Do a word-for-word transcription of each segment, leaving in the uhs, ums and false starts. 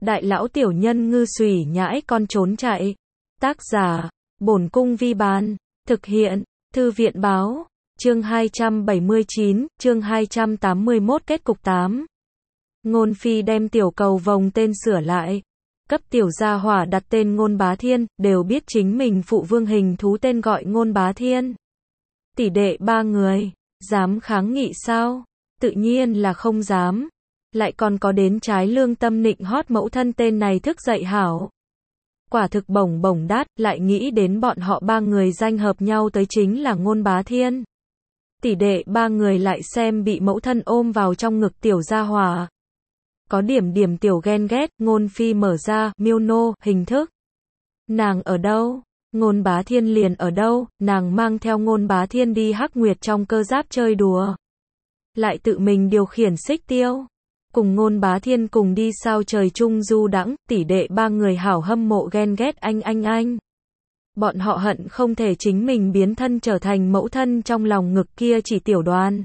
Đại lão tiểu nhân ngư xùy nhãi con trốn chạy. Tác giả, Bổn Cung Vi Bán. Thực hiện, Thư viện Báo. Chương hai trăm bảy mươi chín, chương hai trăm tám mươi mốt kết cục tám. Ngôn Phi đem tiểu cầu vồng tên sửa lại. Cấp tiểu gia hỏa đặt tên Ngôn Bá Thiên, đều biết chính mình phụ vương hình thú tên gọi Ngôn Bá Thiên. Tỷ đệ ba người, dám kháng nghị sao? Tự nhiên là không dám. Lại còn có đến trái lương tâm nịnh hót mẫu thân tên này thức dậy hảo. Quả thực bổng bổng đát, lại nghĩ đến bọn họ ba người danh hợp nhau tới chính là Ngôn Bá Thiên. Tỷ đệ ba người lại xem bị mẫu thân ôm vào trong ngực tiểu gia hỏa. Có điểm điểm tiểu ghen ghét, Ngôn Phi mở ra, miêu nô, hình thức. Nàng ở đâu? Ngôn Bá Thiên liền ở đâu? Nàng mang theo Ngôn Bá Thiên đi Hắc Nguyệt trong cơ giáp chơi đùa. Lại tự mình điều khiển xích tiêu. Cùng Ngôn Bá Thiên cùng đi sao trời chung du đãng, tỷ đệ ba người hảo hâm mộ ghen ghét anh anh anh. Bọn họ hận không thể chính mình biến thân trở thành mẫu thân trong lòng ngực kia chỉ tiểu đoàn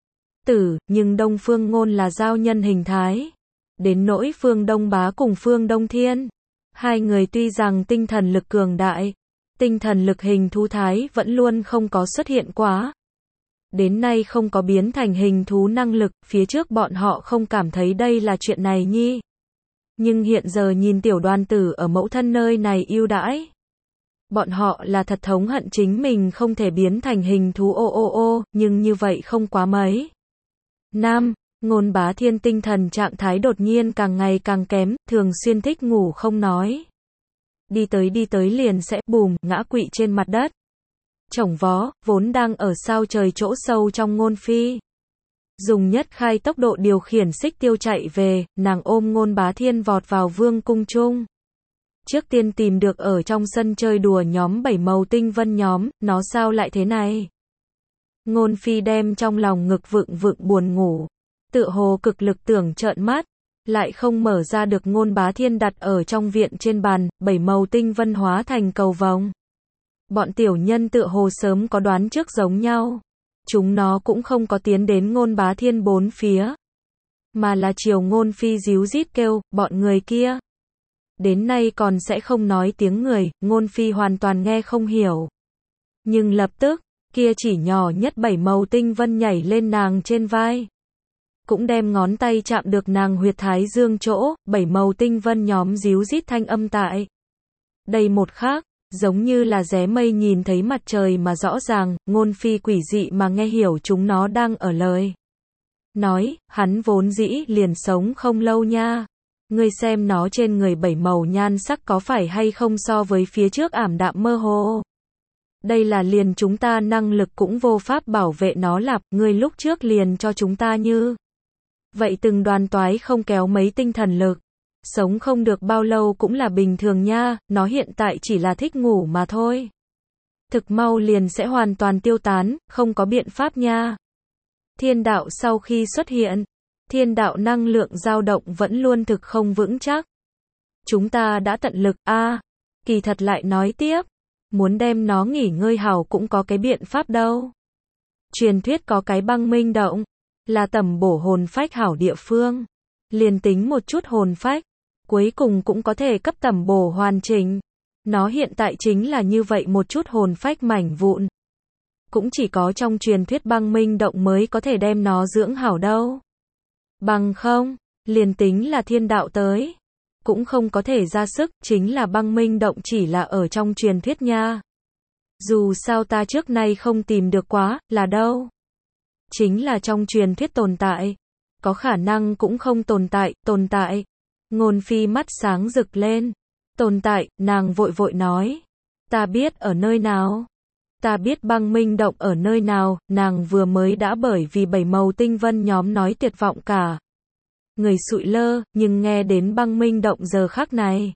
tử, nhưng Đông Phương Ngôn là giao nhân hình thái. Đến nỗi Phương Đông Bá cùng Phương Đông Thiên, hai người tuy rằng tinh thần lực cường đại, tinh thần lực hình thú thái vẫn luôn không có xuất hiện quá. Đến nay không có biến thành hình thú năng lực, phía trước bọn họ không cảm thấy đây là chuyện này nhi. Nhưng hiện giờ nhìn tiểu đoàn tử ở mẫu thân nơi này ưu đãi. Bọn họ là thật thống hận chính mình không thể biến thành hình thú ô ô ô, nhưng như vậy không quá mấy. Nam, Ngôn Bá Thiên tinh thần trạng thái đột nhiên càng ngày càng kém, thường xuyên thích ngủ không nói. Đi tới đi tới liền sẽ bùm, ngã quỵ trên mặt đất. Chổng vó, vốn đang ở sao trời chỗ sâu trong Ngôn Phi. Dùng nhất khai tốc độ điều khiển xích tiêu chạy về, nàng ôm Ngôn Bá Thiên vọt vào vương cung chung. Trước tiên tìm được ở trong sân chơi đùa nhóm bảy màu tinh vân nhóm, nó sao lại thế này? Ngôn Phi đem trong lòng ngực vựng vựng buồn ngủ. Tựa hồ cực lực tưởng trợn mắt. Lại không mở ra được Ngôn Bá Thiên đặt ở trong viện trên bàn, bảy màu tinh vân hóa thành cầu vồng. Bọn tiểu nhân tựa hồ sớm có đoán trước giống nhau. Chúng nó cũng không có tiến đến Ngôn Bá Thiên bốn phía. Mà là chiều Ngôn Phi díu dít kêu, bọn người kia. Đến nay còn sẽ không nói tiếng người, Ngôn Phi hoàn toàn nghe không hiểu. Nhưng lập tức, kia chỉ nhỏ nhất bảy màu tinh vân nhảy lên nàng trên vai. Cũng đem ngón tay chạm được nàng huyệt thái dương chỗ, bảy màu tinh vân nhóm díu dít thanh âm tại. Đây một khác, giống như là ré mây nhìn thấy mặt trời mà rõ ràng, Ngôn Phi quỷ dị mà nghe hiểu chúng nó đang ở lời. Nói, hắn vốn dĩ liền sống không lâu nha. Ngươi xem nó trên người bảy màu nhan sắc có phải hay không so với phía trước ảm đạm mơ hồ. Đây là liền chúng ta năng lực cũng vô pháp bảo vệ nó lặp, ngươi lúc trước liền cho chúng ta như. Vậy từng đoàn toái không kéo mấy tinh thần lực. Sống không được bao lâu cũng là bình thường nha, nó hiện tại chỉ là thích ngủ mà thôi. Thực mau liền sẽ hoàn toàn tiêu tán, không có biện pháp nha. Thiên đạo sau khi xuất hiện, thiên đạo năng lượng dao động vẫn luôn thực không vững chắc. Chúng ta đã tận lực, a à, kỳ thật lại nói tiếp, muốn đem nó nghỉ ngơi hảo cũng có cái biện pháp đâu. Truyền thuyết có cái băng minh động, là tầm bổ hồn phách hảo địa phương. Liền tính một chút hồn phách, cuối cùng cũng có thể cấp tầm bổ hoàn chỉnh. Nó hiện tại chính là như vậy một chút hồn phách mảnh vụn. Cũng chỉ có trong truyền thuyết băng minh động mới có thể đem nó dưỡng hảo đâu. Bằng không, liền tính là thiên đạo tới, cũng không có thể ra sức, chính là băng minh động chỉ là ở trong truyền thuyết nha. Dù sao ta trước nay không tìm được quá, là đâu. Chính là trong truyền thuyết tồn tại. Có khả năng cũng không tồn tại, tồn tại. Ngôn Phi mắt sáng rực lên. Tồn tại, nàng vội vội nói. Ta biết ở nơi nào. Ta biết băng minh động ở nơi nào, nàng vừa mới đã bởi vì bảy màu tinh vân nhóm nói tuyệt vọng cả. Người sụi lơ, nhưng nghe đến băng minh động giờ khắc này.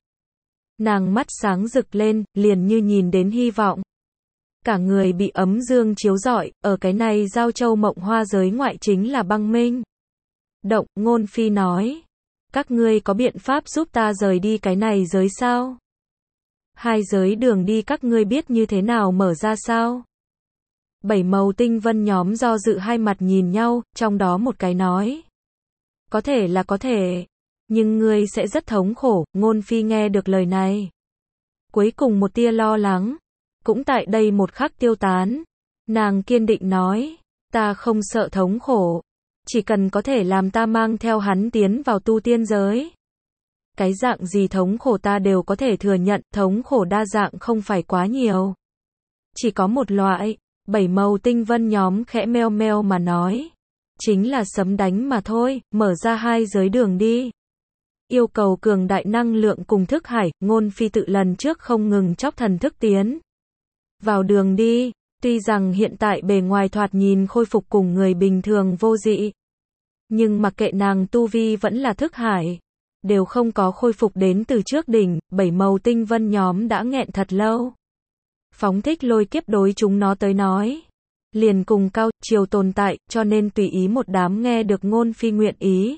Nàng mắt sáng rực lên, liền như nhìn đến hy vọng. Cả người bị ấm dương chiếu rọi, ở cái này giao châu mộng hoa giới ngoại chính là băng minh động. Ngôn Phi nói. Các ngươi có biện pháp giúp ta rời đi cái này giới sao? Hai giới đường đi các ngươi biết như thế nào mở ra sao? Bảy màu tinh vân nhóm do dự hai mặt nhìn nhau, trong đó một cái nói. Có thể là có thể. Nhưng ngươi sẽ rất thống khổ, Ngôn Phi nghe được lời này. Cuối cùng một tia lo lắng, cũng tại đây một khắc tiêu tán. Nàng kiên định nói, ta không sợ thống khổ, chỉ cần có thể làm ta mang theo hắn tiến vào tu tiên giới. Cái dạng gì thống khổ ta đều có thể thừa nhận, thống khổ đa dạng không phải quá nhiều. Chỉ có một loại, bảy màu tinh vân nhóm khẽ meo meo mà nói. Chính là sấm đánh mà thôi, mở ra hai giới đường đi. Yêu cầu cường đại năng lượng cùng thức hải, Ngôn Phi tự lần trước không ngừng chóc thần thức tiến vào đường đi. Tuy rằng hiện tại bề ngoài thoạt nhìn khôi phục cùng người bình thường vô dị, nhưng mặc kệ nàng tu vi vẫn là thức hải, đều không có khôi phục đến từ trước đỉnh, bảy màu tinh vân nhóm đã nghẹn thật lâu. Phóng thích lôi kiếp đối chúng nó tới nói, liền cùng cao chiều tồn tại, cho nên tùy ý một đám nghe được Ngôn Phi nguyện ý.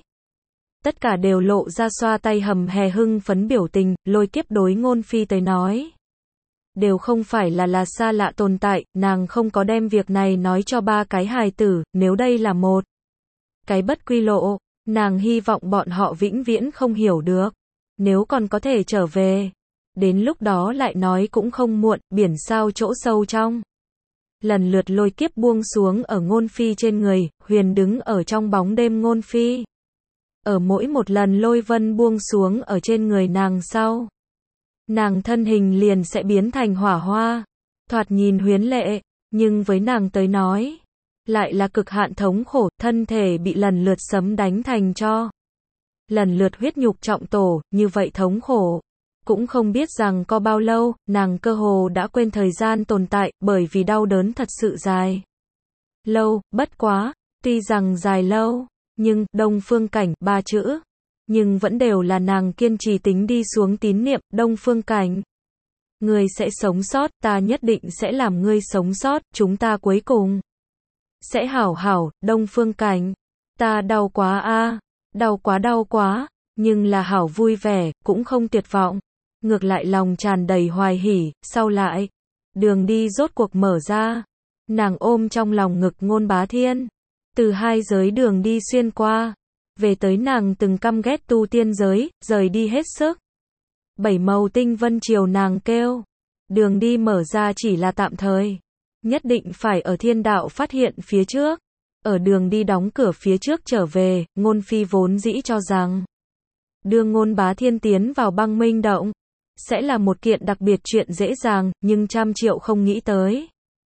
Tất cả đều lộ ra xoa tay hầm hè hưng phấn biểu tình, lôi kiếp đối Ngôn Phi tới nói. Đều không phải là là xa lạ tồn tại, nàng không có đem việc này nói cho ba cái hài tử, nếu đây là một cái bất quy lộ, nàng hy vọng bọn họ vĩnh viễn không hiểu được. Nếu còn có thể trở về, đến lúc đó lại nói cũng không muộn, biển sao chỗ sâu trong. Lần lượt lôi kiếp buông xuống ở Ngôn Phi trên người, Huyền đứng ở trong bóng đêm Ngôn Phi. Ở mỗi một lần lôi vân buông xuống ở trên người nàng sau, nàng thân hình liền sẽ biến thành hỏa hoa. Thoạt nhìn huyến lệ, nhưng với nàng tới nói, lại là cực hạn thống khổ, thân thể bị lần lượt sấm đánh thành tro. Lần lượt huyết nhục trọng tổ, như vậy thống khổ. Cũng không biết rằng có bao lâu, nàng cơ hồ đã quên thời gian tồn tại, bởi vì đau đớn thật sự dài. Lâu, bất quá, tuy rằng dài lâu, nhưng, Đông Phương Cảnh, ba chữ. Nhưng vẫn đều là nàng kiên trì tính đi xuống tín niệm, Đông Phương Cảnh. Ngươi sẽ sống sót, ta nhất định sẽ làm ngươi sống sót, chúng ta cuối cùng sẽ hảo hảo, Đông Phương Cảnh. Ta đau quá a, đau quá đau quá, nhưng là hảo vui vẻ, cũng không tuyệt vọng. Ngược lại lòng tràn đầy hoài hỉ, sau lại, đường đi rốt cuộc mở ra. Nàng ôm trong lòng ngực Ngôn Bá Thiên. Từ hai giới đường đi xuyên qua, về tới nàng từng căm ghét tu tiên giới, rời đi hết sức. Bảy màu tinh vân chiều nàng kêu. Đường đi mở ra chỉ là tạm thời. Nhất định phải ở thiên đạo phát hiện phía trước. Ở đường đi đóng cửa phía trước trở về, Ngôn Phi vốn dĩ cho rằng đưa Ngôn Bá Thiên tiến vào băng minh động sẽ là một kiện đặc biệt chuyện dễ dàng, nhưng trăm triệu không nghĩ tới.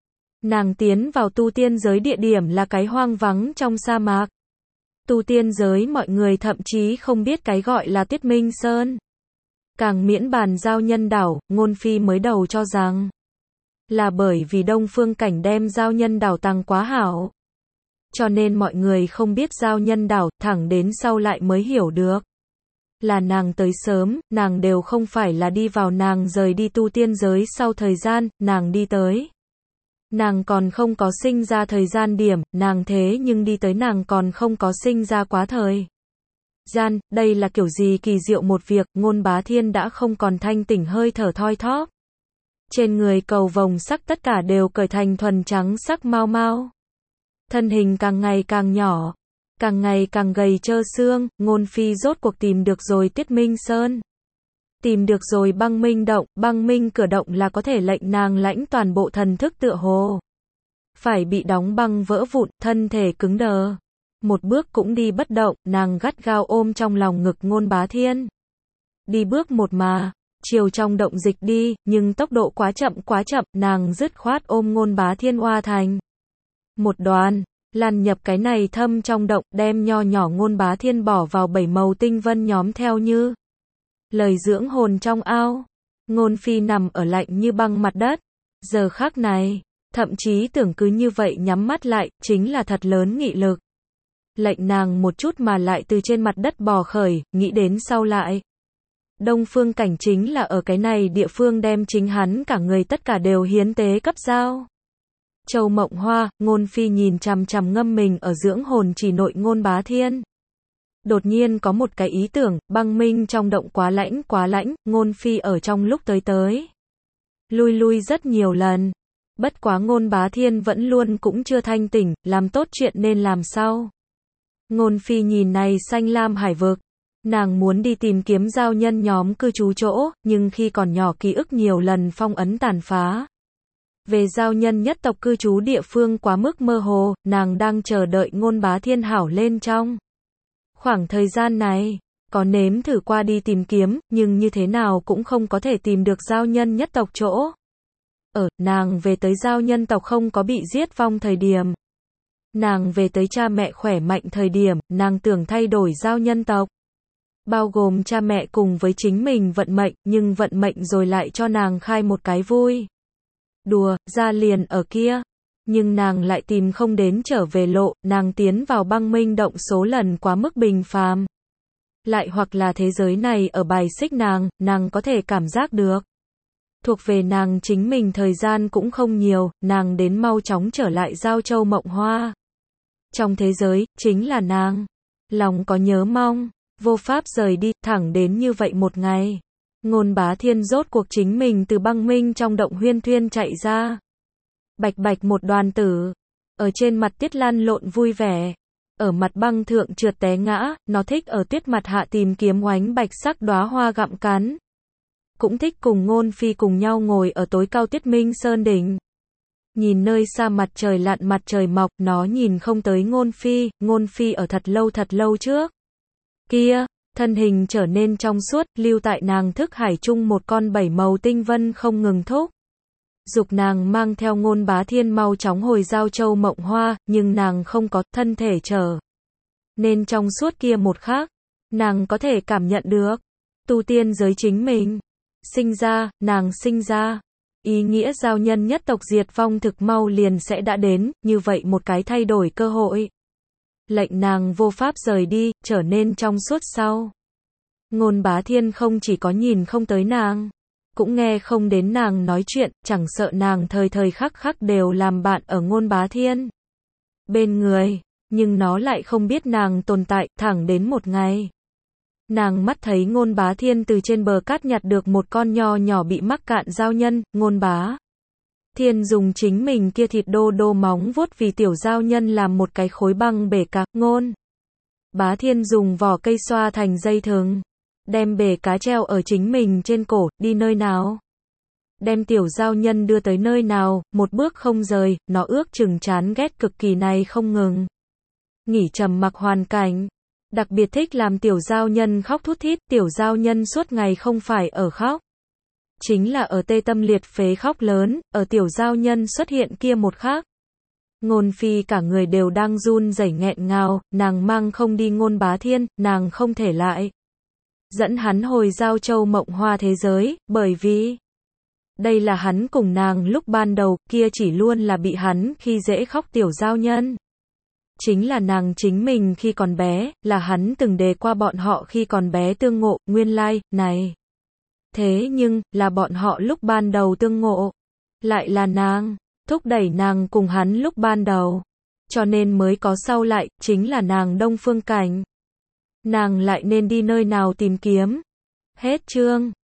Nàng tiến vào tu tiên giới địa điểm là cái hoang vắng trong sa mạc. Tu tiên giới mọi người thậm chí không biết cái gọi là Tuyết Minh Sơn. Càng miễn bàn giao nhân đảo, Ngôn Phi mới đầu cho rằng là bởi vì Đông Phương Cảnh đem giao nhân đảo tăng quá hảo. Cho nên mọi người không biết giao nhân đảo, thẳng đến sau lại mới hiểu được. Là nàng tới sớm, nàng đều không phải là đi vào nàng rời đi tu tiên giới sau thời gian, nàng đi tới. Nàng còn không có sinh ra thời gian điểm, nàng thế nhưng đi tới nàng còn không có sinh ra quá thời gian, đây là kiểu gì kỳ diệu một việc, Ngôn Bá Thiên đã không còn thanh tỉnh hơi thở thoi thóp. Trên người cầu vồng sắc tất cả đều cởi thành thuần trắng sắc mau mau. Thân hình càng ngày càng nhỏ, càng ngày càng gầy trơ xương, Ngôn Phi rốt cuộc tìm được rồi Tuyết Minh Sơn. Tìm được rồi băng minh động, băng minh cửa động là có thể lệnh nàng lãnh toàn bộ thần thức tựa hồ. Phải bị đóng băng vỡ vụn, thân thể cứng đờ. Một bước cũng đi bất động, nàng gắt gao ôm trong lòng ngực Ngôn Bá Thiên. Đi bước một mà, chiều trong động dịch đi, nhưng tốc độ quá chậm quá chậm, nàng dứt khoát ôm Ngôn Bá Thiên oa thành một đoàn, lăn nhập cái này thâm trong động, đem nho nhỏ Ngôn Bá Thiên bỏ vào bảy màu tinh vân nhóm theo như lời dưỡng hồn trong ao. Ngôn Phi nằm ở lạnh như băng mặt đất. Giờ khắc này, thậm chí tưởng cứ như vậy nhắm mắt lại, chính là thật lớn nghị lực. Lệnh nàng một chút mà lại từ trên mặt đất bò khởi, nghĩ đến sau lại. Đông Phương Cảnh chính là ở cái này địa phương đem chính hắn cả người tất cả đều hiến tế cấp giao. Châu Mộng Hoa, Ngôn Phi nhìn chằm chằm ngâm mình ở dưỡng hồn chỉ nội Ngôn Bá Thiên. Đột nhiên có một cái ý tưởng, băng minh trong động quá lãnh quá lãnh, Ngôn Phi ở trong lúc tới tới. Lui lui rất nhiều lần. Bất quá Ngôn Bá Thiên vẫn luôn cũng chưa thanh tỉnh, làm tốt chuyện nên làm sao. Ngôn Phi nhìn này xanh lam hải vực. Nàng muốn đi tìm kiếm giao nhân nhóm cư trú chỗ, nhưng khi còn nhỏ ký ức nhiều lần phong ấn tàn phá. Về giao nhân nhất tộc cư trú địa phương quá mức mơ hồ, nàng đang chờ đợi Ngôn Bá Thiên hảo lên trong khoảng thời gian này. Có nếm thử qua đi tìm kiếm, nhưng như thế nào cũng không có thể tìm được giao nhân nhất tộc chỗ. Ở, nàng về tới giao nhân tộc không có bị giết vong thời điểm. Nàng về tới cha mẹ khỏe mạnh thời điểm, nàng tưởng thay đổi giao nhân tộc. Bao gồm cha mẹ cùng với chính mình vận mệnh, nhưng vận mệnh rồi lại cho nàng khai một cái vui. Đùa, ra liền ở kia. Nhưng nàng lại tìm không đến trở về lộ, nàng tiến vào băng minh động số lần quá mức bình phàm. Lại hoặc là thế giới này ở bài xích nàng, nàng có thể cảm giác được. Thuộc về nàng chính mình thời gian cũng không nhiều, nàng đến mau chóng trở lại Giao Châu Mộng Hoa. Trong thế giới, chính là nàng. Lòng có nhớ mong, vô pháp rời đi, thẳng đến như vậy một ngày. Ngôn Bá Thiên rốt cuộc chính mình từ băng minh trong động huyên thuyên chạy ra. Bạch bạch một đoàn tử. Ở trên mặt tuyết lăn lộn vui vẻ. Ở mặt băng thượng trượt té ngã, nó thích ở tuyết mặt hạ tìm kiếm oánh bạch sắc đóa hoa gặm cắn. Cũng thích cùng Ngôn Phi cùng nhau ngồi ở tối cao Tuyết Minh Sơn đỉnh. Nhìn nơi xa mặt trời lặn mặt trời mọc, nó nhìn không tới Ngôn Phi, Ngôn Phi ở thật lâu thật lâu trước. Kia, thân hình trở nên trong suốt, lưu tại nàng thức hải chung một con bảy màu tinh vân không ngừng thúc. Dục nàng mang theo Ngôn Bá Thiên mau chóng hồi Giao Châu Mộng Hoa, nhưng nàng không có thân thể trở. Nên trong suốt kia một khắc, nàng có thể cảm nhận được. Tu tiên giới chính mình. Sinh ra, nàng sinh ra. Ý nghĩa giao nhân nhất tộc diệt vong thực mau liền sẽ đã đến, như vậy một cái thay đổi cơ hội. Lệnh nàng vô pháp rời đi, trở nên trong suốt sau. Ngôn Bá Thiên không chỉ có nhìn không tới nàng, cũng nghe không đến nàng nói chuyện, chẳng sợ nàng thời thời khắc khắc đều làm bạn ở Ngôn Bá Thiên bên người, nhưng nó lại không biết nàng tồn tại, thẳng đến một ngày. Nàng mắt thấy Ngôn Bá Thiên từ trên bờ cát nhặt được một con nho nhỏ bị mắc cạn giao nhân, Ngôn Bá Thiên dùng chính mình kia thịt đô đô móng vuốt vì tiểu giao nhân làm một cái khối băng bể cá, Ngôn Bá Thiên dùng vỏ cây xoa thành dây thừng, đem bể cá treo ở chính mình trên cổ, đi nơi nào? Đem tiểu giao nhân đưa tới nơi nào, một bước không rời, nó ước chừng chán ghét cực kỳ này không ngừng. Nghỉ trầm mặc hoàn cảnh. Đặc biệt thích làm tiểu giao nhân khóc thút thít, tiểu giao nhân suốt ngày không phải ở khóc. Chính là ở tê tâm liệt phế khóc lớn, ở tiểu giao nhân xuất hiện kia một khắc. Ngôn Phi cả người đều đang run rẩy nghẹn ngào, nàng mang không đi Ngôn Bá Thiên, nàng không thể lại dẫn hắn hồi Giao Châu Mộng Hoa thế giới, bởi vì đây là hắn cùng nàng lúc ban đầu, kia chỉ luôn là bị hắn khi dễ khóc tiểu giao nhân. Chính là nàng chính mình khi còn bé, là hắn từng đề qua bọn họ khi còn bé tương ngộ, nguyên lai, like, này. Thế nhưng, là bọn họ lúc ban đầu tương ngộ. Lại là nàng, thúc đẩy nàng cùng hắn lúc ban đầu. Cho nên mới có sau lại, chính là nàng Đông Phương Cảnh. Nàng lại nên đi nơi nào tìm kiếm. Hết chương.